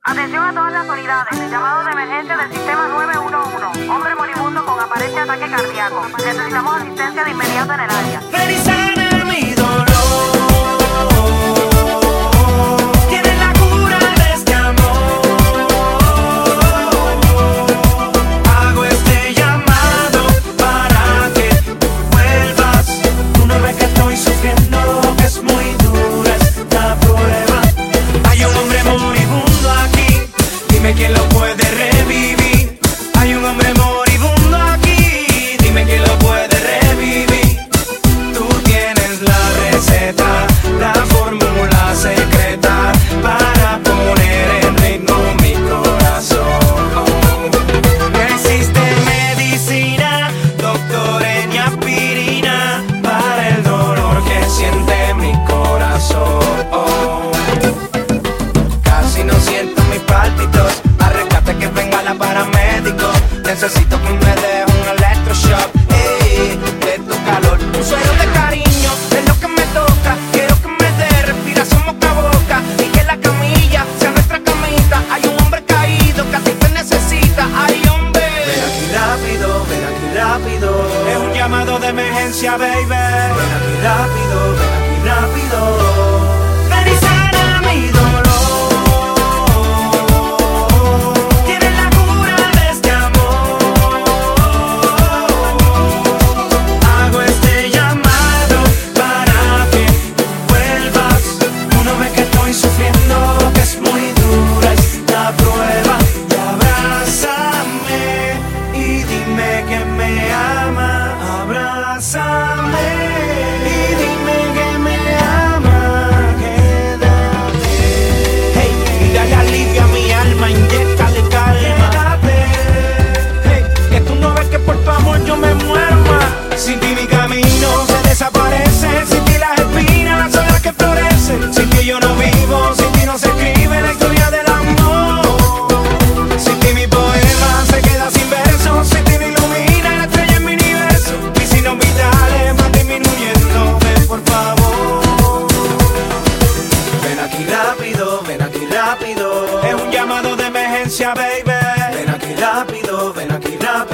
Atención a todas las unidades. Llamado de emergencia del sistema 911. Hombre moribundo con aparente ataque cardíaco. Necesitamos asistencia de inmediato en el área. Ven y sana mi dolor. Tienes la cura de este amor. Hago este llamado para que tú vuelvas. Tú no ves que estoy sufriendo, que es muy dura esta prueba. Hay un hombre moribundo aquí, dime quién lo puede revivir. Hay un hombre moribundo aquí, dime quién lo puede revivir. Tú tienes la receta, la fórmula secreta para poner en ritmo mi corazón. No existe medicina, doctor, ni aspirina para el dolor que siente mi corazón. Casi no siento mis pálpitos, arréglate que venga la paramédico. Necesito que me dé un electroshock, de tu calor. Un suero de cariño es lo que me toca. Quiero que me dé respiración boca a boca y que la camilla sea nuestra camita. Hay un hombre caído que a ti te necesita. Ay, hombre, ven aquí rápido, ven aquí rápido. Es un llamado de emergencia, baby. Ven aquí rápido, ven aquí rápido. Ven y sana mi dolor. Tienes la cura de este amor. Hago este llamado para que tú vuelvas. Tú no ves que estoy sufriendo, que es muy dura esta prueba. Y abrázame y dime que me ama. Abrázame y dime que me ama. Quédate. Hey, dale alivio a mi alma, inyéctale calma. Quédate. Hey, que tú no ves que por tu amor yo me muero más. Sin ti mi camino se desaparece. Sin ti las espinas son las que florecen. Sin ti yo no vivo, sin ti no se escribe la historia del amor. Sin ti mi poema se queda sin versos. Sin ti me ilumina la estrella en mi universo. Mis signos vitales van disminuyendo. Ven por favor. Ven aquí rápido, ven aquí rápido. Es un llamado de emergencia, baby. Ven aquí rápido, ven aquí rápido.